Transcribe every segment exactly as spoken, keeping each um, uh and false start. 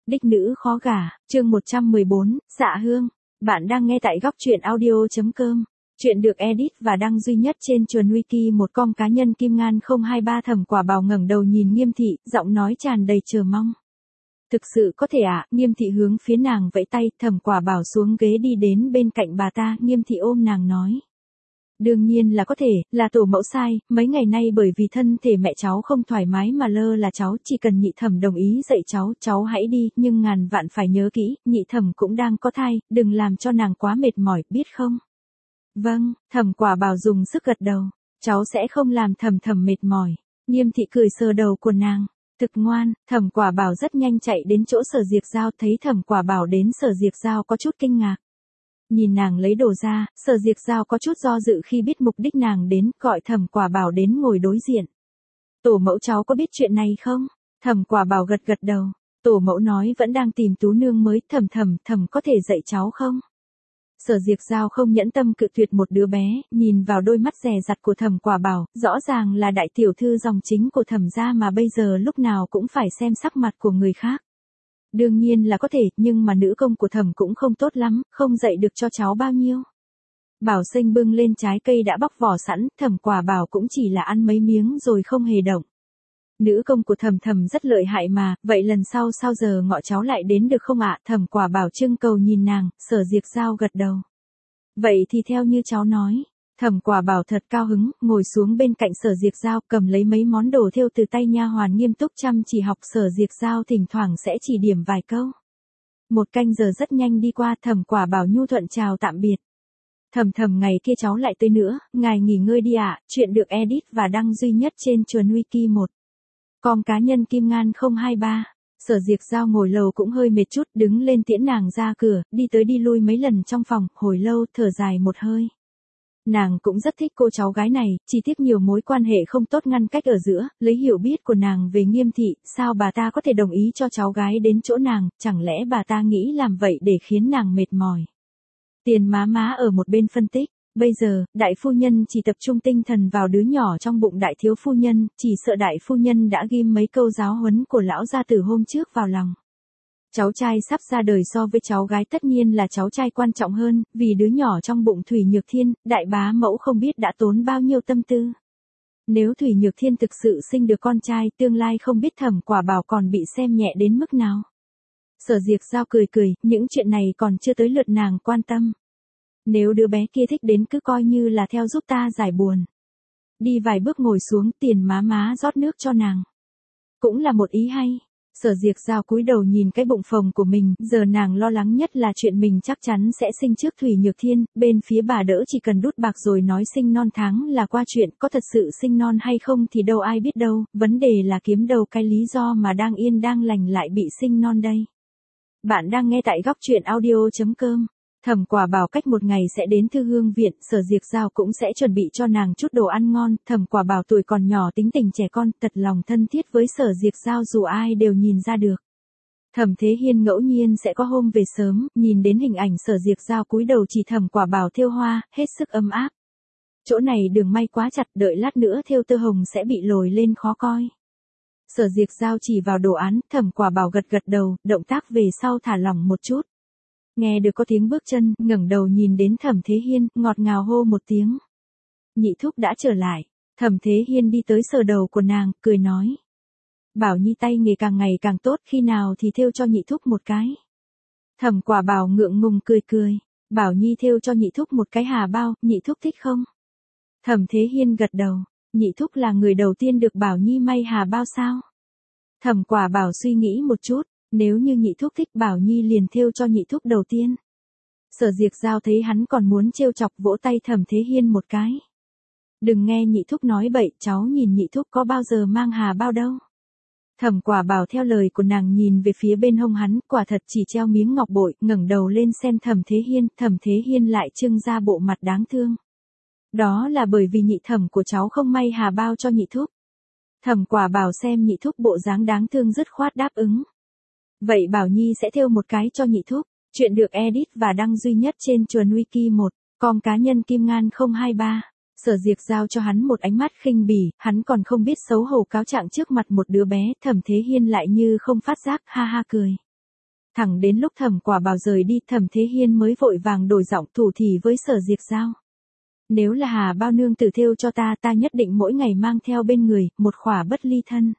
Đích nữ khó gả, chương một trăm mười bốn, Dạ Hương. Bạn đang nghe tại góc truyện audio chấm com. Chuyện được edit và đăng duy nhất trên Chuồn Wiki một com cá nhân Kim Ngan không hai ba. Thẩm Quả Bảo ngẩng đầu nhìn Nghiêm Thị, giọng nói tràn đầy chờ mong. Thực sự có thể ạ, à? Nghiêm Thị hướng phía nàng vẫy tay. Thẩm Quả Bảo xuống ghế đi đến bên cạnh bà ta. Nghiêm Thị ôm nàng nói. Đương nhiên là có thể, là tổ mẫu sai, mấy ngày nay bởi vì thân thể mẹ cháu không thoải mái mà lơ là cháu, chỉ cần nhị thẩm đồng ý dạy cháu, cháu hãy đi, nhưng ngàn vạn phải nhớ kỹ, nhị thẩm cũng đang có thai, đừng làm cho nàng quá mệt mỏi, biết không? Vâng, Thẩm Quả Bảo dùng sức gật đầu, cháu sẽ không làm thẩm thẩm mệt mỏi. Nghiêm Thị cười sờ đầu của nàng, thực ngoan. Thẩm Quả Bảo rất nhanh chạy đến chỗ Sở Diệc Giao, thấy Thẩm Quả Bảo đến Sở Diệc Giao có chút kinh ngạc. Nhìn nàng lấy đồ ra, Sở Diệc Giao có chút do dự khi biết mục đích nàng đến, gọi Thẩm Quả Bảo đến ngồi đối diện. Tổ mẫu cháu có biết chuyện này không? Thẩm Quả Bảo gật gật đầu. Tổ mẫu nói vẫn đang tìm tú nương mới. Thẩm thẩm thẩm có thể dạy cháu không? Sở Diệc Giao không nhẫn tâm cự tuyệt một đứa bé, nhìn vào đôi mắt dè dặt của Thẩm Quả Bảo, rõ ràng là đại tiểu thư dòng chính của Thẩm gia mà bây giờ lúc nào cũng phải xem sắc mặt của người khác. Đương nhiên là có thể, nhưng mà nữ công của thẩm cũng không tốt lắm, không dạy được cho cháu bao nhiêu. Bảo Sinh bưng lên trái cây đã bóc vỏ sẵn, Thẩm Quả Bảo cũng chỉ là ăn mấy miếng rồi không hề động. Nữ công của thẩm thẩm rất lợi hại mà, vậy lần sau sao giờ ngọ cháu lại đến được không ạ? Thẩm Quả Bảo trưng cầu nhìn nàng. Sở Diệc Giao gật đầu. Vậy thì theo như cháu nói. Thẩm Quả Bảo thật cao hứng, ngồi xuống bên cạnh Sở Diệc Giao, cầm lấy mấy món đồ thêu từ tay nha hoàn nghiêm túc chăm chỉ học. Sở Diệc Giao thỉnh thoảng sẽ chỉ điểm vài câu. Một canh giờ rất nhanh đi qua. Thẩm Quả Bảo nhu thuận chào tạm biệt. Thẩm thẩm ngày kia cháu lại tới nữa, ngài nghỉ ngơi đi ạ. Chuyện được edit và đăng duy nhất trên Chuồn Wiki một com cá nhân Kim Ngan không hai ba. Sở Diệc Giao ngồi lầu cũng hơi mệt chút, đứng lên tiễn nàng ra cửa, đi tới đi lui mấy lần trong phòng, hồi lâu thở dài một hơi. Nàng cũng rất thích cô cháu gái này, chỉ tiếc nhiều mối quan hệ không tốt ngăn cách ở giữa. Lấy hiểu biết của nàng về Nghiêm Thị, sao bà ta có thể đồng ý cho cháu gái đến chỗ nàng, chẳng lẽ bà ta nghĩ làm vậy để khiến nàng mệt mỏi. Tiền má má ở một bên phân tích, bây giờ, đại phu nhân chỉ tập trung tinh thần vào đứa nhỏ trong bụng đại thiếu phu nhân, chỉ sợ đại phu nhân đã ghim mấy câu giáo huấn của lão gia tử hôm trước vào lòng. Cháu trai sắp ra đời so với cháu gái tất nhiên là cháu trai quan trọng hơn, vì đứa nhỏ trong bụng Thủy Nhược Thiên, đại bá mẫu không biết đã tốn bao nhiêu tâm tư. Nếu Thủy Nhược Thiên thực sự sinh được con trai, tương lai không biết Thẩm Quả Bảo còn bị xem nhẹ đến mức nào. Sở Diệc Giao cười cười, những chuyện này còn chưa tới lượt nàng quan tâm. Nếu đứa bé kia thích đến cứ coi như là theo giúp ta giải buồn. Đi vài bước ngồi xuống, Tiền má má rót nước cho nàng. Cũng là một ý hay. Sở Diệc Giao cúi đầu nhìn cái bụng phồng của mình, giờ nàng lo lắng nhất là chuyện mình chắc chắn sẽ sinh trước Thủy Nhược Thiên, bên phía bà đỡ chỉ cần đút bạc rồi nói sinh non tháng là qua chuyện, có thật sự sinh non hay không thì đâu ai biết đâu, vấn đề là kiếm đâu cái lý do mà đang yên đang lành lại bị sinh non đây. Bạn đang nghe tại góc truyện audio chấm com. Thẩm Quả Bảo cách một ngày sẽ đến Thư Hương Viện, Sở Diệc Giao cũng sẽ chuẩn bị cho nàng chút đồ ăn ngon. Thẩm Quả Bảo tuổi còn nhỏ tính tình trẻ con, thật lòng thân thiết với Sở Diệc Giao dù ai đều nhìn ra được. Thẩm Thế Hiên ngẫu nhiên sẽ có hôm về sớm, nhìn đến hình ảnh Sở Diệc Giao cúi đầu chỉ Thẩm Quả Bảo thêu hoa, hết sức ấm áp. Chỗ này đường may quá chặt, đợi lát nữa thêu tơ hồng sẽ bị lồi lên khó coi. Sở Diệc Giao chỉ vào đồ án, Thẩm Quả Bảo gật gật đầu, động tác về sau thả lỏng một chút. Nghe được có tiếng bước chân, ngẩng đầu nhìn đến Thẩm Thế Hiên, ngọt ngào hô một tiếng. Nhị thúc đã trở lại. Thẩm Thế Hiên đi tới sờ đầu của nàng, cười nói. Bảo Nhi tay nghề càng ngày càng tốt, khi nào thì thêu cho nhị thúc một cái. Thẩm Quả Bảo ngượng ngùng cười cười. Bảo Nhi thêu cho nhị thúc một cái hà bao, nhị thúc thích không? Thẩm Thế Hiên gật đầu. Nhị thúc là người đầu tiên được Bảo Nhi may hà bao sao? Thẩm Quả Bảo suy nghĩ một chút. Nếu như nhị thúc thích Bảo Nhi liền thêu cho nhị thúc đầu tiên. Sở Diệc Giao thấy hắn còn muốn trêu chọc vỗ tay Thẩm Thế Hiên một cái. Đừng nghe nhị thúc nói bậy, cháu nhìn nhị thúc có bao giờ mang hà bao đâu. Thẩm Quả Bảo theo lời của nàng nhìn về phía bên hông hắn, quả thật chỉ treo miếng ngọc bội, ngẩng đầu lên xem Thẩm Thế Hiên, Thẩm Thế Hiên lại trưng ra bộ mặt đáng thương. Đó là bởi vì nhị thẩm của cháu không may hà bao cho nhị thúc. Thẩm Quả Bảo xem nhị thúc bộ dáng đáng thương dứt khoát đáp ứng. Vậy Bảo Nhi sẽ thêu một cái cho nhị thúc. Chuyện được edit và đăng duy nhất trên Chuồn Wiki một com cá nhân Kim Ngan không hai ba. Sở Diệc Giao cho hắn một ánh mắt khinh bỉ, hắn còn không biết xấu hổ cáo trạng trước mặt một đứa bé. Thẩm Thế Hiên lại như không phát giác, ha ha cười. thẳng đến lúc Thẩm Quả Bảo rời đi, Thẩm Thế Hiên mới vội vàng đổi giọng thủ thỉ với Sở Diệt Giao. Nếu là Hà bao nương tử thêu cho ta, ta nhất định mỗi ngày mang theo bên người, một khỏa bất ly thân.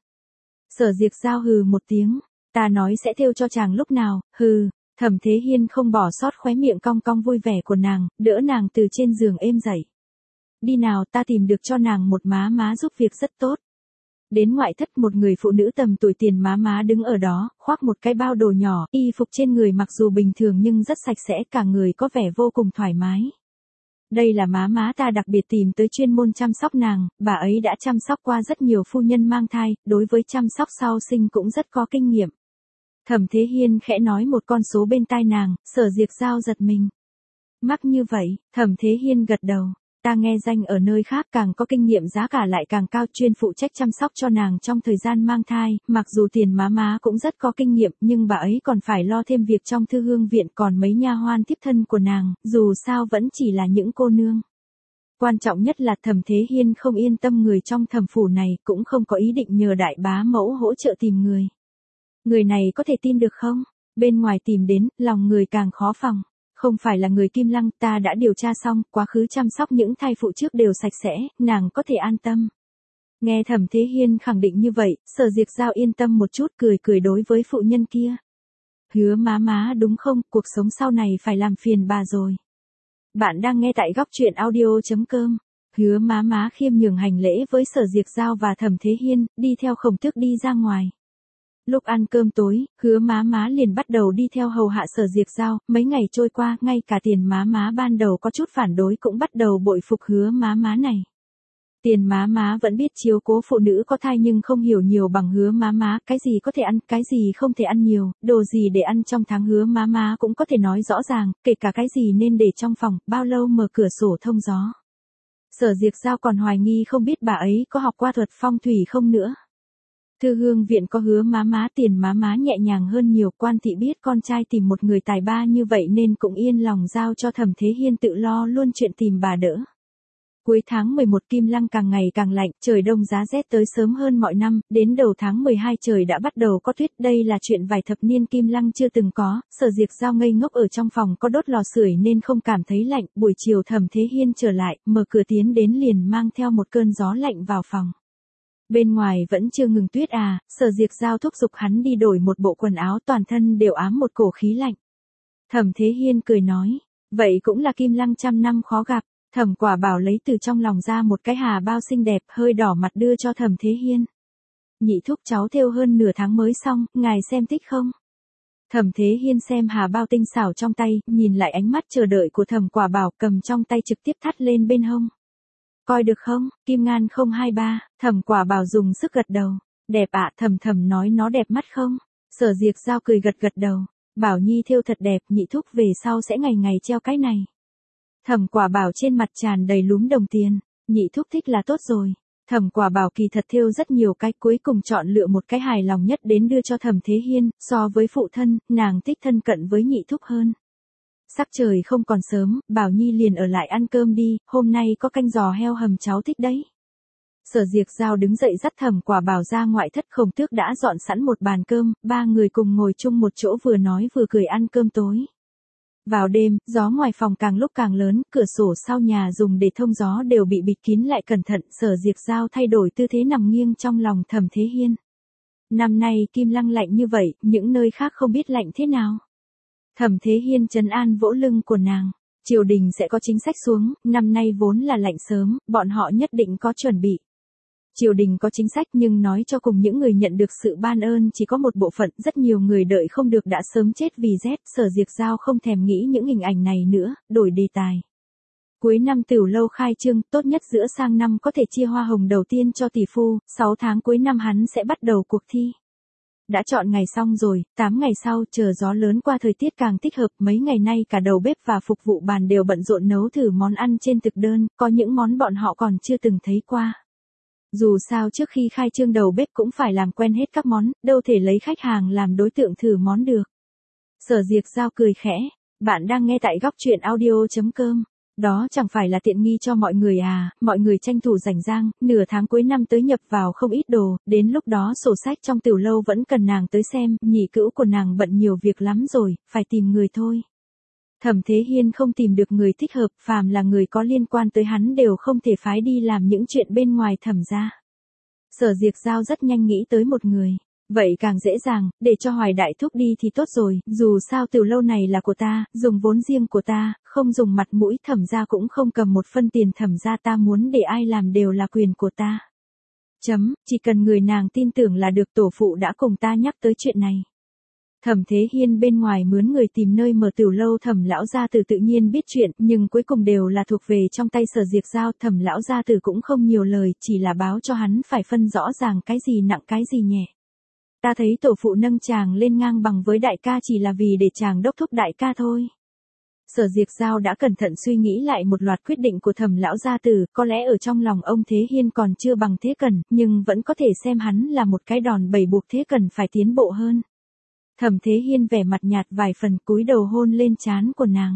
Sở Diệt Giao hừ một tiếng, ta nói sẽ thêu cho chàng lúc nào, hừ. Thẩm Thế Hiên không bỏ sót khóe miệng cong cong vui vẻ của nàng, đỡ nàng từ trên giường êm dậy. Đi nào, ta tìm được cho nàng một má má giúp việc rất tốt. Đến ngoại thất, một người phụ nữ tầm tuổi Tiền má má đứng ở đó, khoác một cái bao đồ nhỏ, y phục trên người mặc dù bình thường nhưng rất sạch sẽ, cả người có vẻ vô cùng thoải mái. Đây là má má ta đặc biệt tìm tới chuyên môn chăm sóc nàng, bà ấy đã chăm sóc qua rất nhiều phu nhân mang thai, đối với chăm sóc sau sinh cũng rất có kinh nghiệm. Thẩm Thế Hiên khẽ nói một con số bên tai nàng, Sở Diệt Giao giật mình. Mắc như vậy, Thẩm Thế Hiên gật đầu. Ta nghe danh ở nơi khác càng có kinh nghiệm, giá cả lại càng cao, chuyên phụ trách chăm sóc cho nàng trong thời gian mang thai, mặc dù Tiền má má cũng rất có kinh nghiệm, nhưng bà ấy còn phải lo thêm việc trong thư hương viện, còn mấy nha hoan tiếp thân của nàng, dù sao vẫn chỉ là những cô nương. Quan trọng nhất là Thẩm Thế Hiên không yên tâm người trong thẩm phủ này, cũng không có ý định nhờ đại bá mẫu hỗ trợ tìm người. Người này có thể tin được không? Bên ngoài tìm đến, lòng người càng khó phòng. Không phải là người Kim Lăng, ta đã điều tra xong, quá khứ chăm sóc những thai phụ trước đều sạch sẽ, nàng có thể an tâm. Nghe Thẩm Thế Hiên khẳng định như vậy, Sở Diệt Giao yên tâm một chút, cười cười đối với phụ nhân kia. Hứa má má đúng không, cuộc sống sau này phải làm phiền bà rồi. Bạn đang nghe tại góc truyện audio chấm com. Hứa má má khiêm nhường hành lễ với Sở Diệt Giao và Thẩm Thế Hiên, đi theo Khổng Tước đi ra ngoài. Lúc ăn cơm tối, Hứa má má liền bắt đầu đi theo hầu hạ Sở Diệt Giao, mấy ngày trôi qua, ngay cả Tiền má má ban đầu có chút phản đối cũng bắt đầu bội phục Hứa má má này. Tiền má má vẫn biết chiếu cố phụ nữ có thai nhưng không hiểu nhiều bằng Hứa má má, cái gì có thể ăn, cái gì không thể ăn nhiều, đồ gì để ăn trong tháng Hứa má má cũng có thể nói rõ ràng, kể cả cái gì nên để trong phòng, bao lâu mở cửa sổ thông gió. Sở Diệt Giao còn hoài nghi không biết bà ấy có học qua thuật phong thủy không nữa. Thư hương viện có Hứa má má, Tiền má má nhẹ nhàng hơn nhiều, quan thị biết con trai tìm một người tài ba như vậy nên cũng yên lòng giao cho Thẩm Thế Hiên tự lo luôn chuyện tìm bà đỡ. Cuối tháng mười một Kim Lăng càng ngày càng lạnh, trời đông giá rét tới sớm hơn mọi năm, đến đầu tháng mười hai trời đã bắt đầu có tuyết, đây là chuyện vài thập niên Kim Lăng chưa từng có. Sở Diệt Giao ngây ngốc ở trong phòng có đốt lò sưởi nên không cảm thấy lạnh, buổi chiều Thẩm Thế Hiên trở lại, mở cửa tiến đến liền mang theo một cơn gió lạnh vào phòng. Bên ngoài vẫn chưa ngừng tuyết à, Sở Diệt Giao thúc giục hắn đi đổi một bộ quần áo, toàn thân đều ám một cổ khí lạnh. Thẩm Thế Hiên cười nói, vậy cũng là Kim Lăng trăm năm khó gặp. Thẩm Quả Bảo lấy từ trong lòng ra một cái hà bao xinh đẹp, hơi đỏ mặt đưa cho Thẩm Thế Hiên. Nhị thúc, cháu thêu hơn nửa tháng mới xong, ngài xem thích không? Thẩm Thế Hiên xem hà bao tinh xảo trong tay, nhìn lại ánh mắt chờ đợi của Thẩm Quả Bảo, cầm trong tay trực tiếp thắt lên bên hông. Coi được không, Kim Ngan không hai ba, Thẩm Quả Bảo dùng sức gật đầu. Đẹp ạ, à, Thẩm Thẩm nói nó đẹp mắt không? Sở Diệt Giao cười gật gật đầu. Bảo Nhi thêu thật đẹp, nhị thúc về sau sẽ ngày ngày treo cái này. Thẩm Quả Bảo trên mặt tràn đầy lúm đồng tiền. Nhị thúc thích là tốt rồi. Thẩm Quả Bảo kỳ thật thêu rất nhiều cái, cuối cùng chọn lựa một cái hài lòng nhất đến đưa cho Thẩm Thế Hiên. So với phụ thân, nàng thích thân cận với nhị thúc hơn. Sắc trời không còn sớm, Bảo Nhi liền ở lại ăn cơm đi, hôm nay có canh giò heo hầm cháu thích đấy. Sở Diệt Giao đứng dậy dắt Thẩm Quả Bảo ra ngoại thất, Khổng Tước đã dọn sẵn một bàn cơm, ba người cùng ngồi chung một chỗ vừa nói vừa cười ăn cơm tối. Vào đêm, gió ngoài phòng càng lúc càng lớn, cửa sổ sau nhà dùng để thông gió đều bị bịt kín lại cẩn thận, Sở Diệt Giao thay đổi tư thế nằm nghiêng trong lòng Thẩm Thế Hiên. Năm nay Kim Lăng lạnh như vậy, những nơi khác không biết lạnh thế nào. Thẩm Thế Hiên trấn an vỗ lưng của nàng. Triều đình sẽ có chính sách xuống, năm nay vốn là lạnh sớm, bọn họ nhất định có chuẩn bị. Triều đình có chính sách nhưng nói cho cùng những người nhận được sự ban ơn chỉ có một bộ phận, rất nhiều người đợi không được đã sớm chết vì rét. Sở Diệt Giao không thèm nghĩ những hình ảnh này nữa, đổi đề tài. Cuối năm Tửu Lâu khai trương, tốt nhất giữa sang năm có thể chia hoa hồng đầu tiên cho tỷ phu, sáu tháng cuối năm hắn sẽ bắt đầu cuộc thi. Đã chọn ngày xong rồi, tám ngày sau chờ gió lớn qua thời tiết càng thích hợp, mấy ngày nay cả đầu bếp và phục vụ bàn đều bận rộn nấu thử món ăn trên thực đơn, có những món bọn họ còn chưa từng thấy qua. Dù sao trước khi khai trương đầu bếp cũng phải làm quen hết các món, đâu thể lấy khách hàng làm đối tượng thử món được. Sở Diệt Giao cười khẽ, bạn đang nghe tại góc truyện audio chấm com. Đó chẳng phải là tiện nghi cho mọi người à, mọi người tranh thủ rảnh rang, nửa tháng cuối năm tới nhập vào không ít đồ, đến lúc đó sổ sách trong tiểu lâu vẫn cần nàng tới xem, nhị cữu của nàng bận nhiều việc lắm rồi, phải tìm người thôi. Thẩm Thế Hiên không tìm được người thích hợp, phàm là người có liên quan tới hắn đều không thể phái đi làm những chuyện bên ngoài Thẩm gia. Sở Diệt Giao rất nhanh nghĩ tới một người. Vậy càng dễ dàng, để cho Hoài Đại Thúc đi thì tốt rồi, dù sao tiểu lâu này là của ta, dùng vốn riêng của ta, không dùng mặt mũi Thẩm gia cũng không cầm một phân tiền Thẩm gia, ta muốn để ai làm đều là quyền của ta. Chấm, chỉ cần người nàng tin tưởng là được, tổ phụ đã cùng ta nhắc tới chuyện này. Thẩm Thế Hiên bên ngoài mướn người tìm nơi mở tiểu lâu, Thẩm lão gia tử tự nhiên biết chuyện, nhưng cuối cùng đều là thuộc về trong tay Sở Diệt Giao, Thẩm lão gia tử cũng không nhiều lời, chỉ là báo cho hắn phải phân rõ ràng cái gì nặng cái gì nhẹ. Ta thấy tổ phụ nâng chàng lên ngang bằng với đại ca chỉ là vì để chàng đốc thúc đại ca thôi. Sở Diệt Giao đã cẩn thận suy nghĩ lại một loạt quyết định của Thẩm lão gia tử, có lẽ ở trong lòng ông Thế Hiên còn chưa bằng Thế Cần, nhưng vẫn có thể xem hắn là một cái đòn bẩy buộc Thế Cần phải tiến bộ hơn. Thẩm Thế Hiên vẻ mặt nhạt vài phần, cúi đầu hôn lên trán của nàng.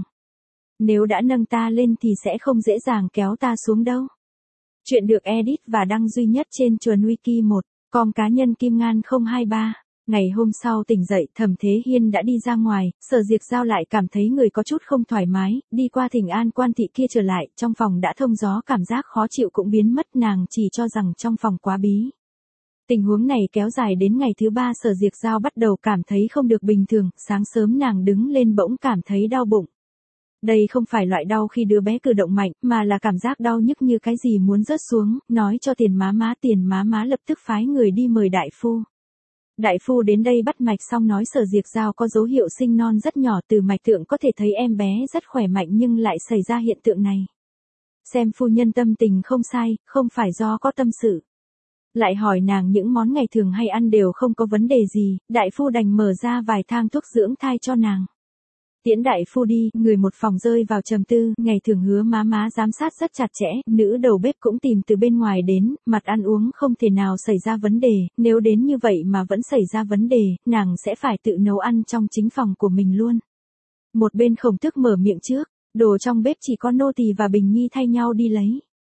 Nếu đã nâng ta lên thì sẽ không dễ dàng kéo ta xuống đâu. Chuyện được edit và đăng duy nhất trên Chuồn Wiki một, com cá nhân Kim Ngan không hai ba. Ngày hôm sau tỉnh dậy, Thẩm Thế Hiên đã đi ra ngoài, Sở Diệt Giao lại cảm thấy người có chút không thoải mái, đi qua Thỉnh An Quan thị kia trở lại, trong phòng đã thông gió, cảm giác khó chịu cũng biến mất, nàng chỉ cho rằng trong phòng quá bí. Tình huống này kéo dài đến ngày thứ ba, Sở Diệt Giao bắt đầu cảm thấy không được bình thường, sáng sớm nàng đứng lên bỗng cảm thấy đau bụng. Đây không phải loại đau khi đứa bé cử động mạnh, mà là cảm giác đau nhức như cái gì muốn rớt xuống, nói cho Tiền má má, Tiền má má lập tức phái người đi mời đại phu. Đại phu đến đây bắt mạch xong nói Sở Diệt Giao có dấu hiệu sinh non rất nhỏ, từ mạch tượng có thể thấy em bé rất khỏe mạnh nhưng lại xảy ra hiện tượng này. Xem phu nhân tâm tình không sai, không phải do có tâm sự. Lại hỏi nàng những món ngày thường hay ăn đều không có vấn đề gì, đại phu đành mở ra vài thang thuốc dưỡng thai cho nàng. Tiễn đại phu đi, người một phòng rơi vào trầm tư, ngày thường Hứa má má giám sát rất chặt chẽ, nữ đầu bếp cũng tìm từ bên ngoài đến, mặt ăn uống không thể nào xảy ra vấn đề, nếu đến như vậy mà vẫn xảy ra vấn đề, nàng sẽ phải tự nấu ăn trong chính phòng của mình luôn. Một bên Khổng Tước mở miệng trước, đồ trong bếp chỉ có nô tỳ và Bình Nhi thay nhau đi lấy.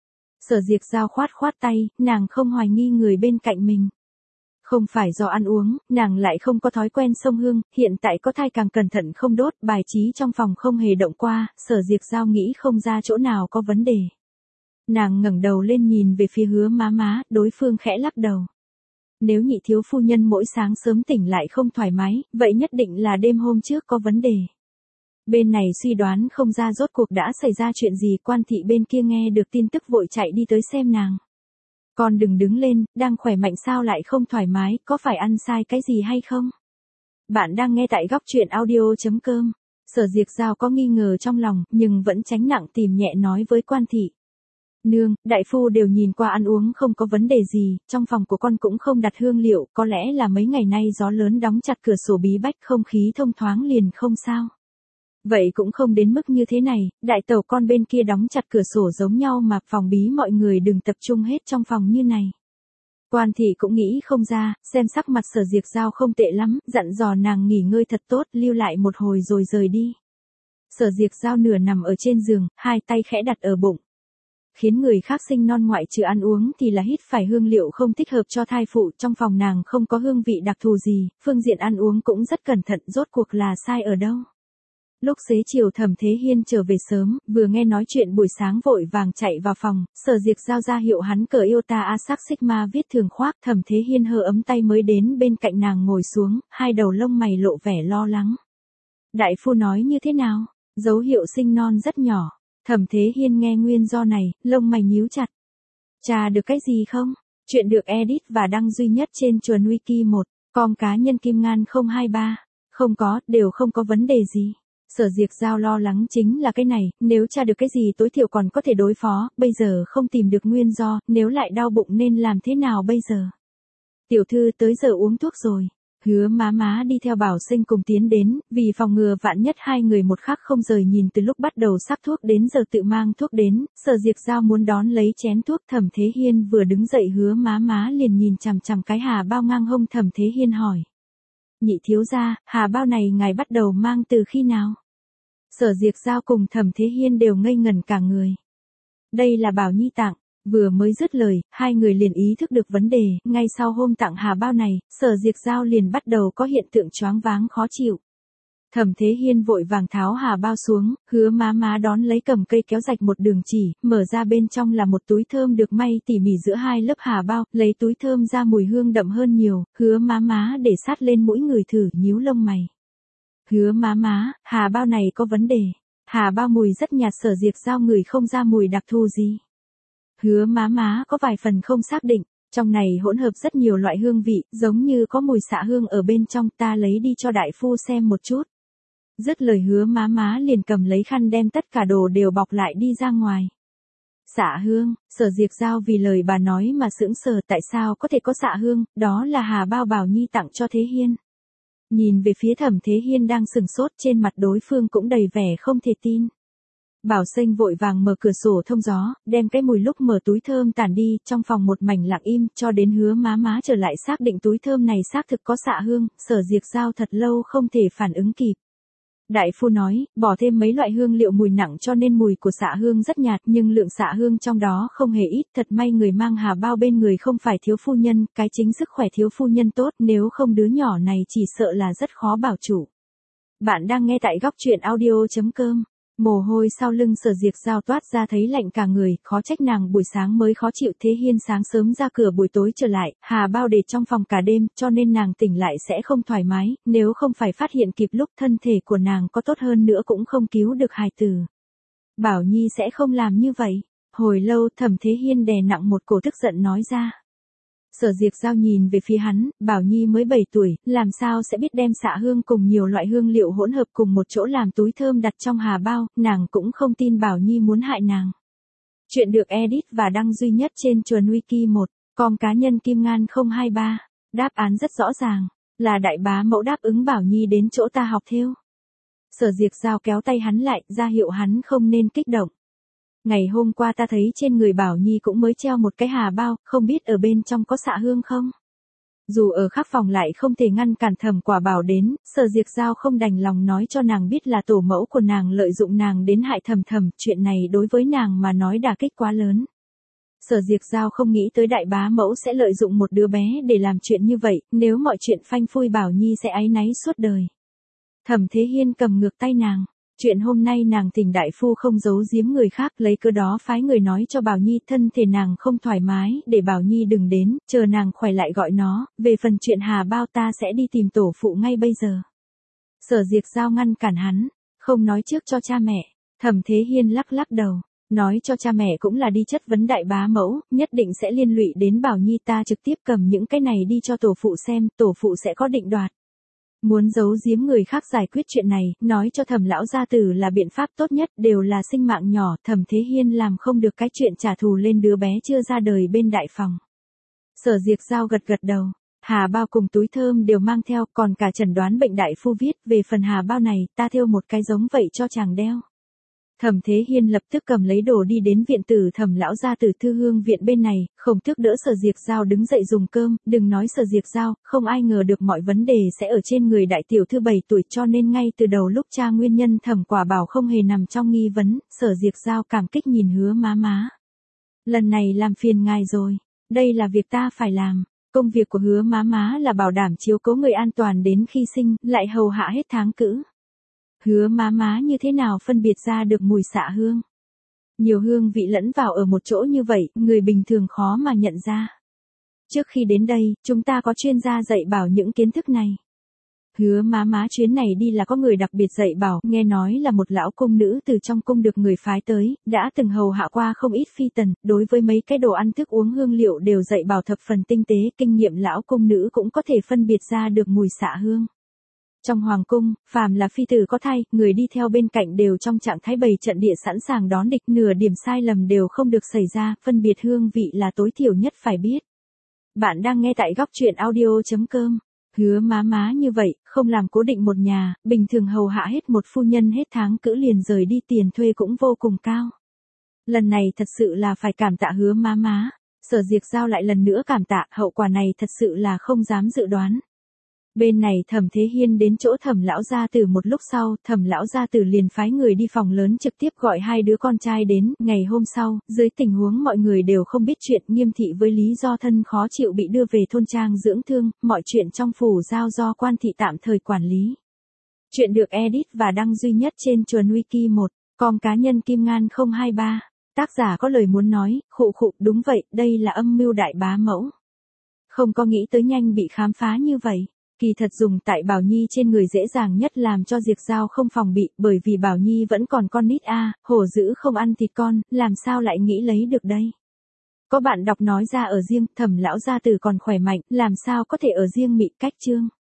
Sở Diệt Giao khoát khoát tay, nàng không hoài nghi người bên cạnh mình. Không phải do ăn uống, nàng lại không có thói quen xông hương, hiện tại có thai càng cẩn thận không đốt, bài trí trong phòng không hề động qua, Sở Diệt Giao nghĩ không ra chỗ nào có vấn đề. Nàng ngẩng đầu lên nhìn về phía Hứa má má, đối phương khẽ lắc đầu. Nếu nhị thiếu phu nhân mỗi sáng sớm tỉnh lại không thoải mái, vậy nhất định là đêm hôm trước có vấn đề. Bên này suy đoán không ra rốt cuộc đã xảy ra chuyện gì, Quan thị bên kia nghe được tin tức vội chạy đi tới xem nàng. Con đừng đứng lên, đang khỏe mạnh sao lại không thoải mái, có phải ăn sai cái gì hay không? Bạn đang nghe tại góc truyện audio chấm com. Sở Diệt Giao có nghi ngờ trong lòng, nhưng vẫn tránh nặng tìm nhẹ nói với Quan thị. Nương, đại phu đều nhìn qua ăn uống không có vấn đề gì, trong phòng của con cũng không đặt hương liệu, có lẽ là mấy ngày nay gió lớn đóng chặt cửa sổ bí bách, không khí thông thoáng liền không sao. Vậy cũng không đến mức như thế này, đại tẩu con bên kia đóng chặt cửa sổ giống nhau mà phòng bí mọi người đừng tập trung hết trong phòng như này. Quan thị cũng nghĩ không ra, xem sắc mặt Sở Diệt Giao không tệ lắm, dặn dò nàng nghỉ ngơi thật tốt, lưu lại một hồi rồi rời đi. Sở Diệt Giao nửa nằm ở trên giường, hai tay khẽ đặt ở bụng. Khiến người khác sinh non ngoại trừ ăn uống thì là hít phải hương liệu không thích hợp cho thai phụ, trong phòng nàng không có hương vị đặc thù gì, phương diện ăn uống cũng rất cẩn thận, rốt cuộc là sai ở đâu. Lúc xế chiều Thẩm Thế Hiên trở về sớm, vừa nghe nói chuyện buổi sáng vội vàng chạy vào phòng, Sở Diệt Giao ra hiệu hắn cởi Iota Asac Sigma viết thường khoác, Thẩm Thế Hiên hơ ấm tay mới đến bên cạnh nàng ngồi xuống, hai đầu lông mày lộ vẻ lo lắng. Đại phu nói như thế nào? Dấu hiệu sinh non rất nhỏ. Thẩm Thế Hiên nghe nguyên do này, lông mày nhíu chặt. Tra được cái gì không? Chuyện được edit và đăng duy nhất trên Chuồn Wiki một, com cá nhân Kim Ngan không hai ba. Không có, đều không có vấn đề gì. Sở Diệt Giao lo lắng chính là cái này, nếu tra được cái gì tối thiểu còn có thể đối phó, bây giờ không tìm được nguyên do, nếu lại đau bụng nên làm thế nào bây giờ? Tiểu thư tới giờ uống thuốc rồi. Hứa má má đi theo Bảo Sinh cùng tiến đến, vì phòng ngừa vạn nhất hai người một khắc không rời nhìn từ lúc bắt đầu sắc thuốc đến giờ tự mang thuốc đến, Sở Diệt Giao muốn đón lấy chén thuốc. Thẩm Thế Hiên vừa đứng dậy Hứa má má liền nhìn chằm chằm cái hà bao ngang hông. Thẩm Thế Hiên hỏi. Nhị thiếu gia, hà bao này ngài bắt đầu mang từ khi nào? Sở Diệc Giao cùng Thẩm Thế Hiên đều ngây ngẩn cả người. Đây là Bảo Nhi tặng, vừa mới dứt lời, hai người liền ý thức được vấn đề, ngay sau hôm tặng hà bao này, Sở Diệc Giao liền bắt đầu có hiện tượng choáng váng khó chịu. Thẩm Thế Hiên vội vàng tháo hà bao xuống, Hứa má má đón lấy cầm cây kéo rạch một đường chỉ, mở ra bên trong là một túi thơm được may tỉ mỉ giữa hai lớp hà bao, lấy túi thơm ra mùi hương đậm hơn nhiều, Hứa má má để sát lên mũi người thử nhíu lông mày. Hứa má má, hà bao này có vấn đề. Hà bao mùi rất nhạt, Sở Diệc Giao người không ra mùi đặc thù gì. Hứa má má có vài phần không xác định, trong này hỗn hợp rất nhiều loại hương vị, giống như có mùi xạ hương ở bên trong, ta lấy đi cho đại phu xem một chút. Dứt lời Hứa má má liền cầm lấy khăn đem tất cả đồ đều bọc lại đi ra ngoài. Xạ hương, Sở Diệc Giao vì lời bà nói mà sững sờ, tại sao có thể có xạ hương, đó là hà bao Bảo Nhi tặng cho Thế Hiên. Nhìn về phía Thẩm Thế Hiên đang sừng sốt, trên mặt đối phương cũng đầy vẻ không thể tin. Bảo Xênh vội vàng mở cửa sổ thông gió, đem cái mùi lúc mở túi thơm tản đi, trong phòng một mảnh lặng im, cho đến Hứa má má trở lại xác định túi thơm này xác thực có xạ hương, Sở Diệc Giao thật lâu không thể phản ứng kịp. Đại phu nói, bỏ thêm mấy loại hương liệu mùi nặng cho nên mùi của xạ hương rất nhạt, nhưng lượng xạ hương trong đó không hề ít, thật may người mang hà bao bên người không phải thiếu phu nhân, cái chính sức khỏe thiếu phu nhân tốt, nếu không đứa nhỏ này chỉ sợ là rất khó bảo chủ. Bạn đang nghe tại góc truyện audio chấm com. Mồ hôi sau lưng Sở Diệc Giao toát ra thấy lạnh cả người, khó trách nàng buổi sáng mới khó chịu. Thế Hiên sáng sớm ra cửa buổi tối trở lại, hà bao để trong phòng cả đêm, cho nên nàng tỉnh lại sẽ không thoải mái, nếu không phải phát hiện kịp lúc thân thể của nàng có tốt hơn nữa cũng không cứu được hài tử. Bảo Nhi sẽ không làm như vậy. Hồi lâu Thẩm Thế Hiên đè nặng một cổ tức giận nói ra. Sở Diệc Giao nhìn về phía hắn, Bảo Nhi mới bảy tuổi, làm sao sẽ biết đem xạ hương cùng nhiều loại hương liệu hỗn hợp cùng một chỗ làm túi thơm đặt trong hà bao, nàng cũng không tin Bảo Nhi muốn hại nàng. Chuyện được edit và đăng duy nhất trên Chuồn Wiki một, com cá nhân Kim Ngan không hai ba. Đáp án rất rõ ràng, là đại bá mẫu đáp ứng Bảo Nhi đến chỗ ta học thêu. Sở Diệc Giao kéo tay hắn lại, ra hiệu hắn không nên kích động. Ngày hôm qua ta thấy trên người Bảo Nhi cũng mới treo một cái hà bao, không biết ở bên trong có xạ hương không? Dù ở khắc phòng lại không thể ngăn cản Thẩm Quả Bảo đến, Sở Diệc Giao không đành lòng nói cho nàng biết là tổ mẫu của nàng lợi dụng nàng đến hại Thẩm Thẩm, chuyện này đối với nàng mà nói đả kích quá lớn. Sở Diệc Giao không nghĩ tới đại bá mẫu sẽ lợi dụng một đứa bé để làm chuyện như vậy, nếu mọi chuyện phanh phui Bảo Nhi sẽ áy náy suốt đời. Thẩm Thế Hiên cầm ngược tay nàng. Chuyện hôm nay nàng thỉnh đại phu không giấu giếm người khác, lấy cơ đó phái người nói cho Bảo Nhi thân thể nàng không thoải mái, để Bảo Nhi đừng đến, chờ nàng khỏe lại gọi nó, về phần chuyện hà bao ta sẽ đi tìm tổ phụ ngay bây giờ. Sở Diệc Giao ngăn cản hắn, không nói trước cho cha mẹ. Thẩm Thế Hiên lắc lắc đầu, nói cho cha mẹ cũng là đi chất vấn đại bá mẫu, nhất định sẽ liên lụy đến Bảo Nhi, ta trực tiếp cầm những cái này đi cho tổ phụ xem, tổ phụ sẽ có định đoạt. Muốn giấu giếm người khác giải quyết chuyện này, nói cho Thẩm lão gia tử là biện pháp tốt nhất, đều là sinh mạng nhỏ, Thẩm Thế Hiên làm không được cái chuyện trả thù lên đứa bé chưa ra đời bên đại phòng. Sở Diệc Giao gật gật đầu, hà bao cùng túi thơm đều mang theo, còn cả chẩn đoán bệnh đại phu viết, về phần hà bao này, ta thêu một cái giống vậy cho chàng đeo. Thẩm Thế Hiên lập tức cầm lấy đồ đi đến viện tử Thẩm lão gia tử Thư Hương viện bên này, không thức đỡ Sở Diệc Giao đứng dậy dùng cơm, đừng nói Sở Diệc Giao, không ai ngờ được mọi vấn đề sẽ ở trên người đại tiểu thư bảy tuổi, cho nên ngay từ đầu lúc tra nguyên nhân Thẩm Quả Bảo không hề nằm trong nghi vấn, Sở Diệc Giao cảm kích nhìn Hứa má má. Lần này làm phiền ngài rồi, đây là việc ta phải làm. Công việc của Hứa má má là bảo đảm chiếu cố người an toàn đến khi sinh, lại hầu hạ hết tháng cữ. Hứa má má như thế nào phân biệt ra được mùi xạ hương? Nhiều hương vị lẫn vào ở một chỗ như vậy, người bình thường khó mà nhận ra. Trước khi đến đây, chúng ta có chuyên gia dạy bảo những kiến thức này. Hứa má má chuyến này đi là có người đặc biệt dạy bảo, nghe nói là một lão cung nữ từ trong cung được người phái tới, đã từng hầu hạ qua không ít phi tần, đối với mấy cái đồ ăn thức uống hương liệu đều dạy bảo thập phần tinh tế, kinh nghiệm lão cung nữ cũng có thể phân biệt ra được mùi xạ hương. Trong hoàng cung, phàm là phi tử có thai, người đi theo bên cạnh đều trong trạng thái bày trận địa sẵn sàng đón địch, nửa điểm sai lầm đều không được xảy ra, phân biệt hương vị là tối thiểu nhất phải biết. Bạn đang nghe tại góc truyện audio chấm com. Hứa má má như vậy, không làm cố định một nhà, bình thường hầu hạ hết một phu nhân hết tháng cữ liền rời đi, tiền thuê cũng vô cùng cao. Lần này thật sự là phải cảm tạ Hứa má má. Sở Diệc Giao lại lần nữa cảm tạ, hậu quả này thật sự là không dám dự đoán. Bên này Thẩm Thế Hiên đến chỗ Thẩm lão gia tử một lúc sau, Thẩm lão gia tử liền phái người đi phòng lớn trực tiếp gọi hai đứa con trai đến. Ngày hôm sau, dưới tình huống mọi người đều không biết chuyện, Nghiêm thị với lý do thân khó chịu bị đưa về thôn trang dưỡng thương, mọi chuyện trong phủ giao do quan thị tạm thời quản lý. Chuyện được edit và đăng duy nhất trên Chuồn Wiki một, com cá nhân Kim Ngan không hai ba. Tác giả có lời muốn nói, khụ khụ, đúng vậy, đây là âm mưu đại bá mẫu. Không có nghĩ tới nhanh bị khám phá như vậy. Kỳ thật dùng tại Bảo Nhi trên người dễ dàng nhất làm cho Diệp Giao không phòng bị, bởi vì Bảo Nhi vẫn còn con nít a, hổ dữ không ăn thịt con, làm sao lại nghĩ lấy được đây. Có bạn đọc nói ra ở riêng, Thẩm lão gia tử còn khỏe mạnh, làm sao có thể ở riêng mị cách chương.